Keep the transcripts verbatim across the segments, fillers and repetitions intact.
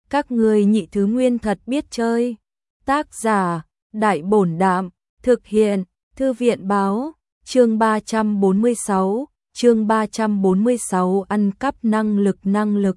Các ngươi nhị thứ nguyên thật biết chơi. Tác giả, Đại Bổn Đạm, thực hiện, Thư viện Báo, chương ba trăm bốn mươi sáu, chương ba trăm bốn mươi sáu ăn cắp năng lực năng lực.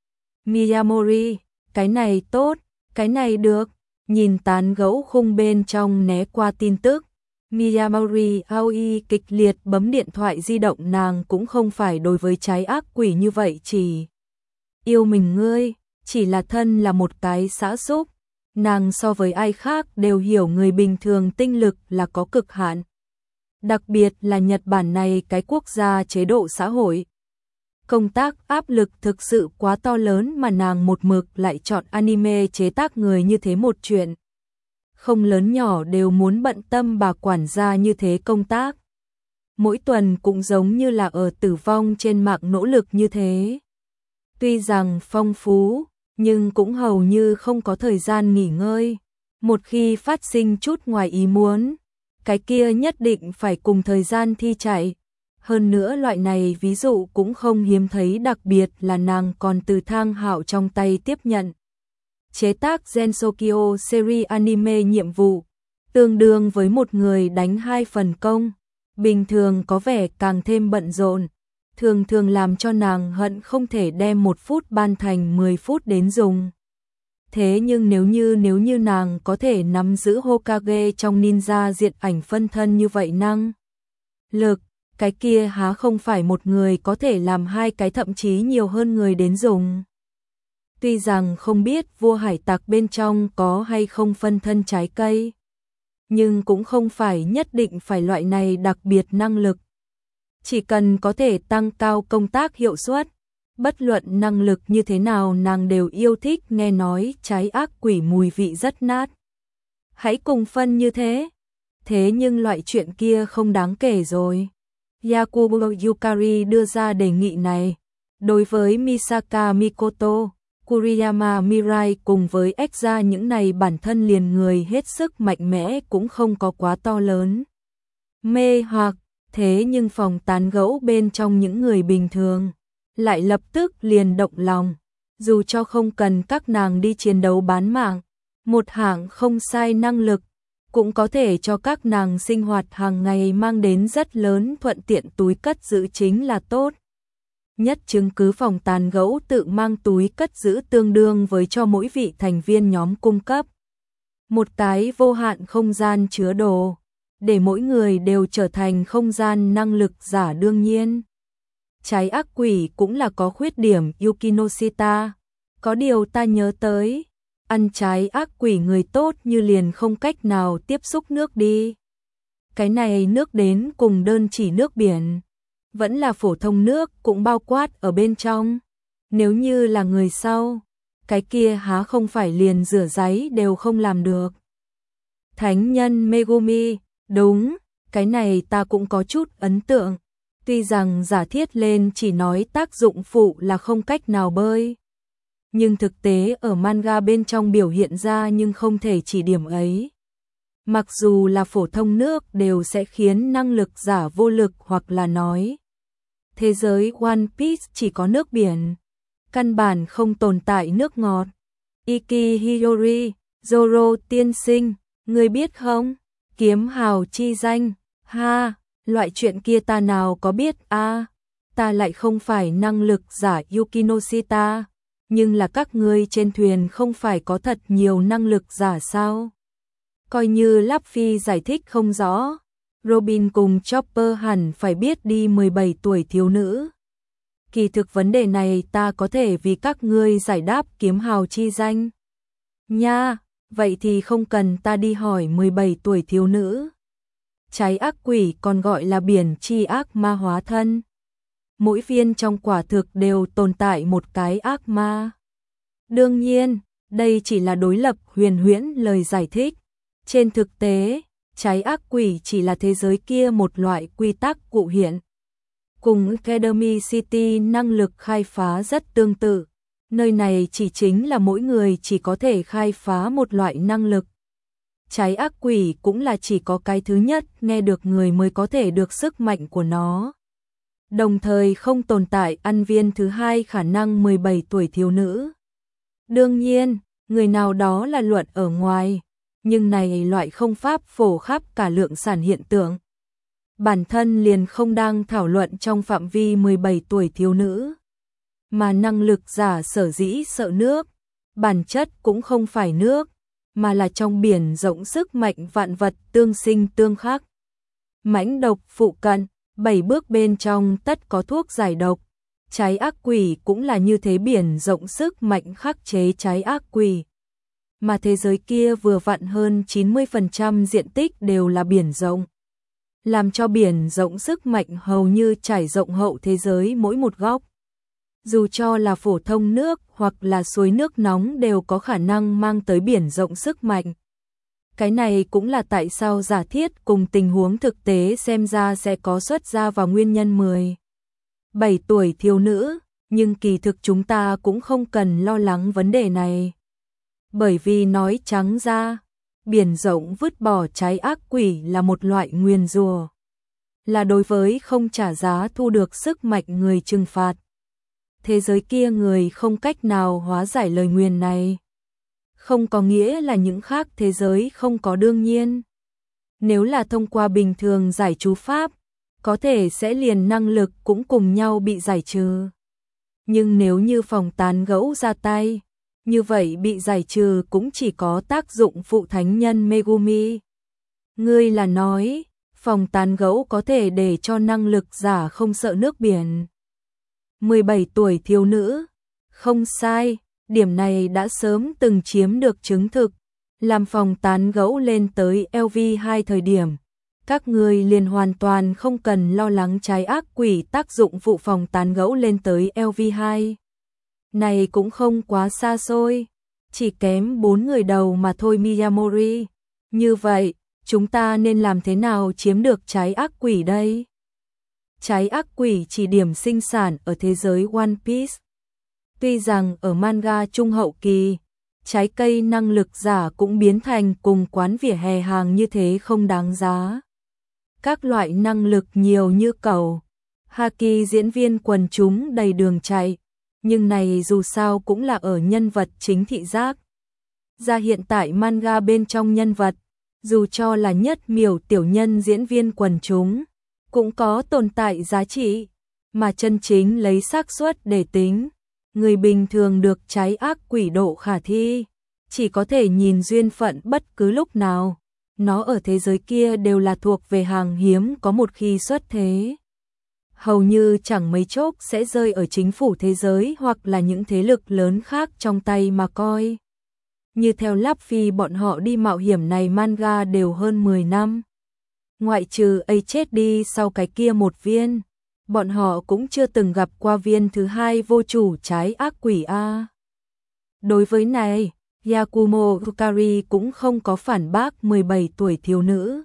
Miyamori, cái này tốt, cái này được, nhìn tán gẫu khung bên trong né qua tin tức. Miyamori Aoi kịch liệt bấm điện thoại di động, nàng cũng không phải đối với trái ác quỷ như vậy, chỉ yêu mình ngươi, chỉ là thân là một cái xã xúc. Nàng so với ai khác đều hiểu người bình thường tinh lực là có cực hạn. Đặc biệt là Nhật Bản này cái quốc gia chế độ xã hội. Công tác áp lực thực sự quá to lớn mà nàng một mực lại chọn anime chế tác người như thế một chuyện. Không lớn nhỏ đều muốn bận tâm bà quản gia như thế công tác. Mỗi tuần cũng giống như là ở tử vong trên mạng nỗ lực như thế. Tuy rằng phong phú, nhưng cũng hầu như không có thời gian nghỉ ngơi. Một khi phát sinh chút ngoài ý muốn, cái kia nhất định phải cùng thời gian thi chạy. Hơn nữa loại này ví dụ cũng không hiếm thấy, đặc biệt là nàng còn từ Thang Hạo trong tay tiếp nhận chế tác Gensokyo series anime nhiệm vụ, tương đương với một người đánh hai phần công, bình thường có vẻ càng thêm bận rộn, thường thường làm cho nàng hận không thể đem một phút ban thành mười phút đến dùng. Thế nhưng nếu như nếu như nàng có thể nắm giữ Hokage trong ninja diện ảnh phân thân như vậy năng lực, cái kia há không phải một người có thể làm hai cái thậm chí nhiều hơn người đến dùng. Tuy rằng không biết vua hải tặc bên trong có hay không phân thân trái cây, nhưng cũng không phải nhất định phải loại này đặc biệt năng lực. Chỉ cần có thể tăng cao công tác hiệu suất, bất luận năng lực như thế nào nàng đều yêu thích. Nghe nói trái ác quỷ mùi vị rất nát, hãy cùng phân như thế. Thế nhưng loại chuyện kia không đáng kể rồi. Yakubo Yukari đưa ra đề nghị này. Đối với Misaka Mikoto, Kuriyama Mirai cùng với Exa những này bản thân liền người hết sức mạnh mẽ cũng không có quá to lớn mê hoặc. Thế nhưng phòng tán gẫu bên trong những người bình thường lại lập tức liền động lòng. Dù cho không cần các nàng đi chiến đấu bán mạng, một hạng không sai năng lực cũng có thể cho các nàng sinh hoạt hàng ngày mang đến rất lớn thuận tiện. Túi cất giữ chính là tốt nhất chứng cứ. Phòng tán gẫu tự mang túi cất giữ tương đương với cho mỗi vị thành viên nhóm cung cấp một cái vô hạn không gian chứa đồ, để mỗi người đều trở thành không gian năng lực giả. Đương nhiên, trái ác quỷ cũng là có khuyết điểm. Yukinoshita, có điều ta nhớ tới, ăn trái ác quỷ người tốt như liền không cách nào tiếp xúc nước đi. Cái này nước đến cùng đơn chỉ nước biển, vẫn là phổ thông nước cũng bao quát ở bên trong. Nếu như là người sau, cái kia há không phải liền rửa ráy đều không làm được. Thánh nhân Megumi, đúng, cái này ta cũng có chút ấn tượng. Tuy rằng giả thiết lên chỉ nói tác dụng phụ là không cách nào bơi, nhưng thực tế ở manga bên trong biểu hiện ra nhưng không thể chỉ điểm ấy. Mặc dù là phổ thông nước đều sẽ khiến năng lực giả vô lực, hoặc là nói thế giới One Piece chỉ có nước biển, căn bản không tồn tại nước ngọt. Iki Hiyori, Zoro tiên sinh, ngươi biết không? Kiếm hào chi danh, ha, loại chuyện kia ta nào có biết a, à, ta lại không phải năng lực giả Yukinoshita, nhưng là các ngươi trên thuyền không phải có thật nhiều năng lực giả sao? Coi như Luffy giải thích không rõ, Robin cùng Chopper hẳn phải biết đi. Mười bảy tuổi thiếu nữ. Kỳ thực vấn đề này ta có thể vì các ngươi giải đáp. Kiếm hào chi danh nha, vậy thì không cần ta đi hỏi. Mười bảy tuổi thiếu nữ. Trái ác quỷ còn gọi là biển chi ác ma hóa thân. Mỗi viên trong quả thực đều tồn tại một cái ác ma. Đương nhiên, đây chỉ là đối lập huyền huyễn lời giải thích. Trên thực tế, trái ác quỷ chỉ là thế giới kia một loại quy tắc cụ hiện. Cùng Academy City năng lực khai phá rất tương tự. Nơi này chỉ chính là mỗi người chỉ có thể khai phá một loại năng lực. Trái ác quỷ cũng là chỉ có cái thứ nhất nghe được người mới có thể được sức mạnh của nó. Đồng thời không tồn tại ăn viên thứ hai khả năng. Mười bảy tuổi thiếu nữ. Đương nhiên, người nào đó là luận ở ngoài, nhưng này loại không pháp phổ khắp cả lượng sản hiện tượng. Bản thân liền không đang thảo luận trong phạm vi mười bảy tuổi thiếu nữ. Mà năng lực giả sở dĩ sợ nước, bản chất cũng không phải nước, mà là trong biển rộng sức mạnh vạn vật tương sinh tương khắc. Mãnh độc phụ cận, bảy bước bên trong tất có thuốc giải độc. Trái ác quỷ cũng là như thế, biển rộng sức mạnh khắc chế trái ác quỷ. Mà thế giới kia vừa vặn hơn chín mươi phần trăm diện tích đều là biển rộng. Làm cho biển rộng sức mạnh hầu như trải rộng hậu thế giới mỗi một góc. Dù cho là phổ thông nước hoặc là suối nước nóng đều có khả năng mang tới biển rộng sức mạnh. Cái này cũng là tại sao giả thiết cùng tình huống thực tế xem ra sẽ có xuất ra vào nguyên nhân mười bảy tuổi thiếu nữ, nhưng kỳ thực chúng ta cũng không cần lo lắng vấn đề này. Bởi vì nói trắng ra, biển rộng vứt bỏ trái ác quỷ là một loại nguyền rủa, là đối với không trả giá thu được sức mạnh người trừng phạt. Thế giới kia người không cách nào hóa giải lời nguyền này. Không có nghĩa là những khác thế giới không có, đương nhiên. Nếu là thông qua bình thường giải chú pháp, có thể sẽ liền năng lực cũng cùng nhau bị giải trừ. Nhưng nếu như phòng tán gẫu ra tay, như vậy bị giải trừ cũng chỉ có tác dụng phụ thánh nhân Megumi. Ngươi là nói, phòng tán gẫu có thể để cho năng lực giả không sợ nước biển. mười bảy tuổi thiếu nữ, không sai, điểm này đã sớm từng chiếm được chứng thực. Làm phòng tán gẫu lên tới L V hai thời điểm, các người liền hoàn toàn không cần lo lắng trái ác quỷ tác dụng phụ phòng tán gẫu lên tới L V hai. Này cũng không quá xa xôi, chỉ kém bốn người đầu mà thôi Miyamori. Như vậy, chúng ta nên làm thế nào chiếm được trái ác quỷ đây? Trái ác quỷ chỉ điểm sinh sản ở thế giới One Piece. Tuy rằng ở manga trung hậu kỳ, trái cây năng lực giả cũng biến thành cùng quán vỉa hè hàng như thế không đáng giá. Các loại năng lực nhiều như cầu, haki diễn viên quần chúng đầy đường chạy, nhưng này dù sao cũng là ở nhân vật chính thị giác. Ra hiện tại manga bên trong nhân vật, dù cho là nhất miểu tiểu nhân diễn viên quần chúng, cũng có tồn tại giá trị, mà chân chính lấy xác suất để tính. Người bình thường được trái ác quỷ độ khả thi, chỉ có thể nhìn duyên phận bất cứ lúc nào. Nó ở thế giới kia đều là thuộc về hàng hiếm có một khi xuất thế. Hầu như chẳng mấy chốc sẽ rơi ở chính phủ thế giới hoặc là những thế lực lớn khác trong tay mà coi. Như theo Luffy bọn họ đi mạo hiểm này manga đều hơn mười năm. Ngoại trừ A chết đi sau cái kia một viên, bọn họ cũng chưa từng gặp qua viên thứ hai vô chủ trái ác quỷ A. Đối với này, Yakumo Yukari cũng không có phản bác mười bảy tuổi thiếu nữ.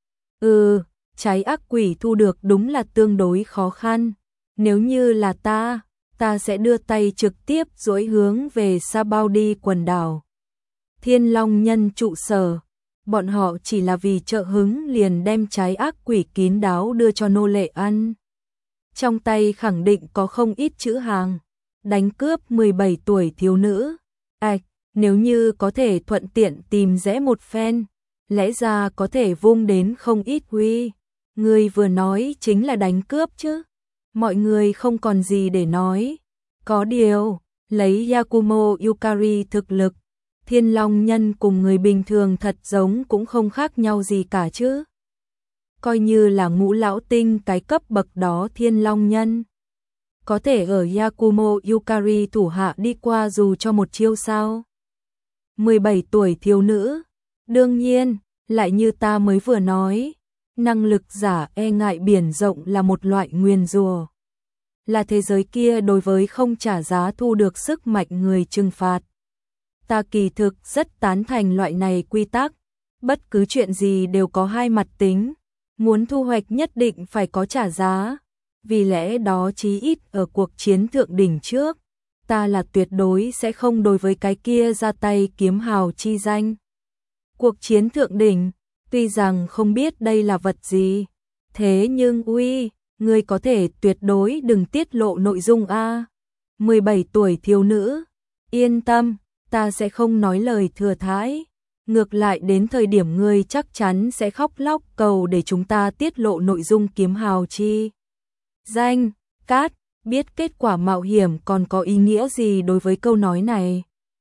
Ừ, trái ác quỷ thu được đúng là tương đối khó khăn. Nếu như là ta, ta sẽ đưa tay trực tiếp duỗi hướng về Sabaudi quần đảo. Thiên Long nhân trụ sở, bọn họ chỉ là vì trợ hứng liền đem trái ác quỷ kín đáo đưa cho nô lệ ăn. Trong tay khẳng định có không ít chữ hàng. Đánh cướp mười bảy tuổi thiếu nữ. Ảch, nếu như có thể thuận tiện tìm rẽ một phen, lẽ ra có thể vung đến không ít huy. Người vừa nói chính là đánh cướp chứ. Mọi người không còn gì để nói. Có điều, lấy Yakumo Yukari thực lực, Thiên Long nhân cùng người bình thường thật giống cũng không khác nhau gì cả chứ. Coi như là ngũ lão tinh cái cấp bậc đó Thiên Long nhân, có thể ở Yakumo Yukari thủ hạ đi qua dù cho một chiêu sao. mười bảy tuổi thiếu nữ, đương nhiên, lại như ta mới vừa nói, năng lực giả e ngại biển rộng là một loại nguyền rủa. Là thế giới kia đối với không trả giá thu được sức mạnh người trừng phạt. Ta kỳ thực rất tán thành loại này quy tắc, bất cứ chuyện gì đều có hai mặt tính, muốn thu hoạch nhất định phải có trả giá, vì lẽ đó chí ít ở cuộc chiến thượng đỉnh trước, ta là tuyệt đối sẽ không đối với cái kia ra tay kiếm hào chi danh. Cuộc chiến thượng đỉnh, tuy rằng không biết đây là vật gì, thế nhưng uy, ngươi có thể tuyệt đối đừng tiết lộ nội dung a. mười bảy tuổi thiếu nữ, yên tâm. ta sẽ không nói lời thừa thãi. Ngược lại đến thời điểm ngươi chắc chắn sẽ khóc lóc cầu để chúng ta tiết lộ nội dung kiếm hào chi danh. Cát biết kết quả mạo hiểm còn có ý nghĩa gì đối với câu nói này.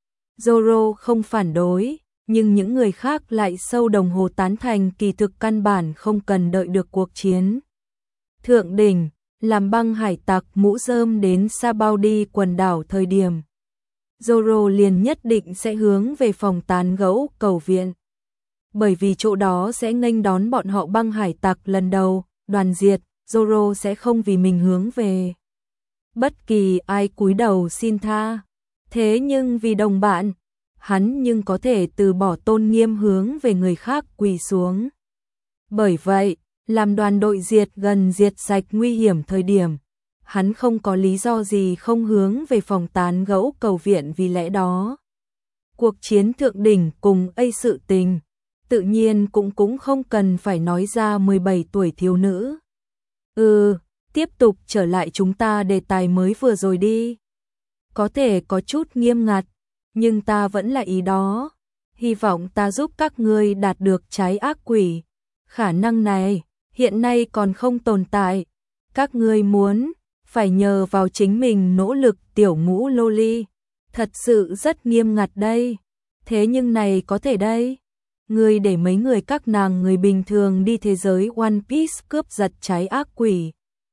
Zoro không phản đối, nhưng những người khác lại sâu đồng hồ tán thành kỳ thực căn bản không cần đợi được cuộc chiến thượng đỉnh, làm băng hải tặc mũ rơm đến Sabaody quần đảo thời điểm. Zoro liền nhất định sẽ hướng về phòng tán gẫu cầu viện. Bởi vì chỗ đó sẽ nghênh đón bọn họ băng hải tặc lần đầu, đoàn diệt, Zoro sẽ không vì mình hướng về bất kỳ ai cúi đầu xin tha. Thế nhưng vì đồng bạn, hắn nhưng có thể từ bỏ tôn nghiêm hướng về người khác quỳ xuống. Bởi vậy, làm đoàn đội diệt gần diệt sạch nguy hiểm thời điểm, hắn không có lý do gì không hướng về phòng tán gẫu cầu viện. Vì lẽ đó, cuộc chiến thượng đỉnh cùng ấy sự tình, tự nhiên cũng cũng không cần phải nói ra mười bảy tuổi thiếu nữ. Ừ, tiếp tục trở lại chúng ta đề tài mới vừa rồi đi. Có thể có chút nghiêm ngặt, nhưng ta vẫn là ý đó. Hy vọng ta giúp các ngươi đạt được trái ác quỷ. Khả năng này, hiện nay còn không tồn tại. Các ngươi muốn, phải nhờ vào chính mình nỗ lực. Tiểu ngũ loli. Thật sự rất nghiêm ngặt đây. Thế nhưng này có thể đây. Ngươi để mấy người các nàng người bình thường đi thế giới One Piece cướp giật trái ác quỷ.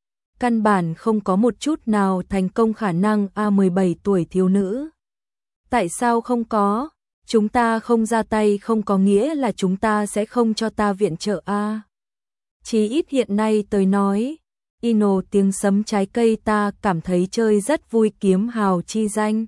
Căn bản không có một chút nào thành công khả năng. A mười bảy tuổi thiếu nữ. Tại sao không có? Chúng ta không ra tay không có nghĩa là chúng ta sẽ không cho ta viện trợ a. Chí ít hiện nay tôi nói, Ino tiếng sấm trái cây ta cảm thấy chơi rất vui. Kiếm hào chi danh.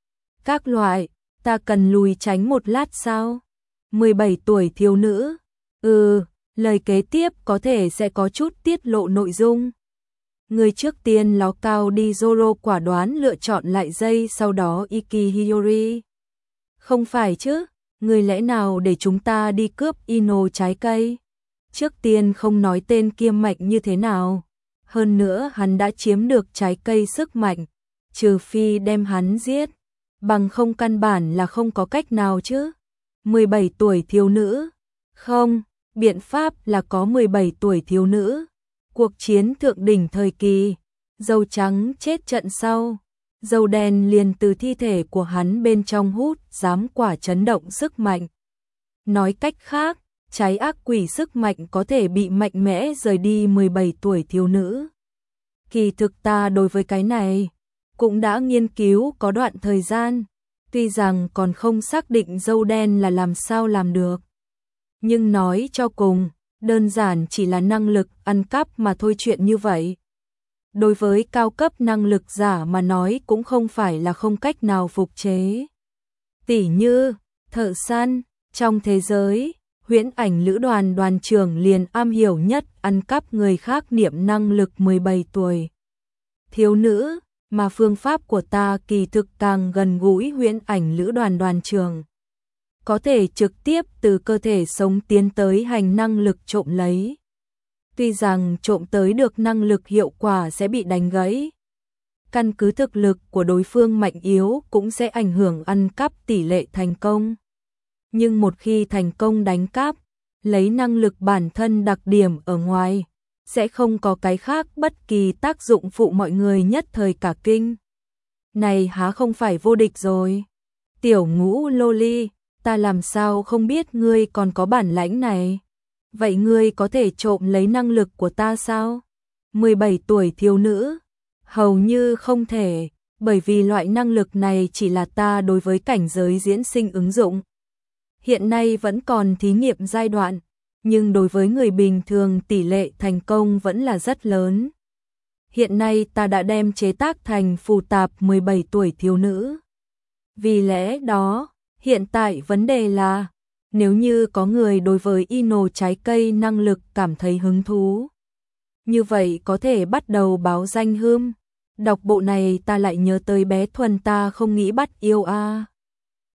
Các loại, ta cần lùi tránh một lát sao? mười bảy tuổi thiếu nữ. Ừ, lời kế tiếp có thể sẽ có chút tiết lộ nội dung. Người trước tiên ló cao đi. Zoro quả đoán lựa chọn lại dây sau đó Iki Hiyori. Không phải chứ, người lẽ nào để chúng ta đi cướp Ino trái cây? Trước tiên không nói tên kia mạnh như thế nào. Hơn nữa hắn đã chiếm được trái cây sức mạnh. Trừ phi đem hắn giết. Bằng không căn bản là không có cách nào chứ. mười bảy tuổi thiếu nữ. Không, biện pháp là có mười bảy tuổi thiếu nữ. Cuộc chiến thượng đỉnh thời kỳ, dâu trắng chết trận sau, dâu đen liền từ thi thể của hắn bên trong hút giám quả chấn động sức mạnh. Nói cách khác, trái ác quỷ sức mạnh có thể bị mạnh mẽ rời đi mười bảy tuổi thiếu nữ. Kỳ thực ta đối với cái này, cũng đã nghiên cứu có đoạn thời gian, tuy rằng còn không xác định dâu đen là làm sao làm được. Nhưng nói cho cùng, đơn giản chỉ là năng lực ăn cắp mà thôi. Chuyện như vậy, đối với cao cấp năng lực giả mà nói cũng không phải là không cách nào phục chế. Tỉ như, thợ săn, trong thế giới, huyễn ảnh lữ đoàn đoàn trưởng liền am hiểu nhất ăn cắp người khác niệm năng lực mười bảy tuổi. Thiếu nữ, mà phương pháp của ta kỳ thực càng gần gũi huyễn ảnh lữ đoàn đoàn trưởng. Có thể trực tiếp từ cơ thể sống tiến tới hành năng lực trộm lấy. Tuy rằng trộm tới được năng lực hiệu quả sẽ bị đánh gãy. Căn cứ thực lực của đối phương mạnh yếu cũng sẽ ảnh hưởng ăn cắp tỷ lệ thành công. Nhưng một khi thành công đánh cắp, lấy năng lực bản thân đặc điểm ở ngoài, sẽ không có cái khác bất kỳ tác dụng phụ. Mọi người nhất thời cả kinh. Này há không phải vô địch rồi. Tiểu ngũ loli, ta làm sao không biết ngươi còn có bản lãnh này. Vậy ngươi có thể trộm lấy năng lực của ta sao? mười bảy tuổi thiếu nữ. Hầu như không thể, bởi vì loại năng lực này chỉ là ta đối với cảnh giới diễn sinh ứng dụng. Hiện nay vẫn còn thí nghiệm giai đoạn, nhưng đối với người bình thường tỷ lệ thành công vẫn là rất lớn. Hiện nay ta đã đem chế tác thành phù tạp mười bảy tuổi thiếu nữ. Vì lẽ đó, hiện tại vấn đề là, nếu như có người đối với Ino trái cây năng lực cảm thấy hứng thú, như vậy có thể bắt đầu báo danh hưm. Đọc bộ này ta lại nhớ tới bé Thuần ta không nghĩ bắt yêu a.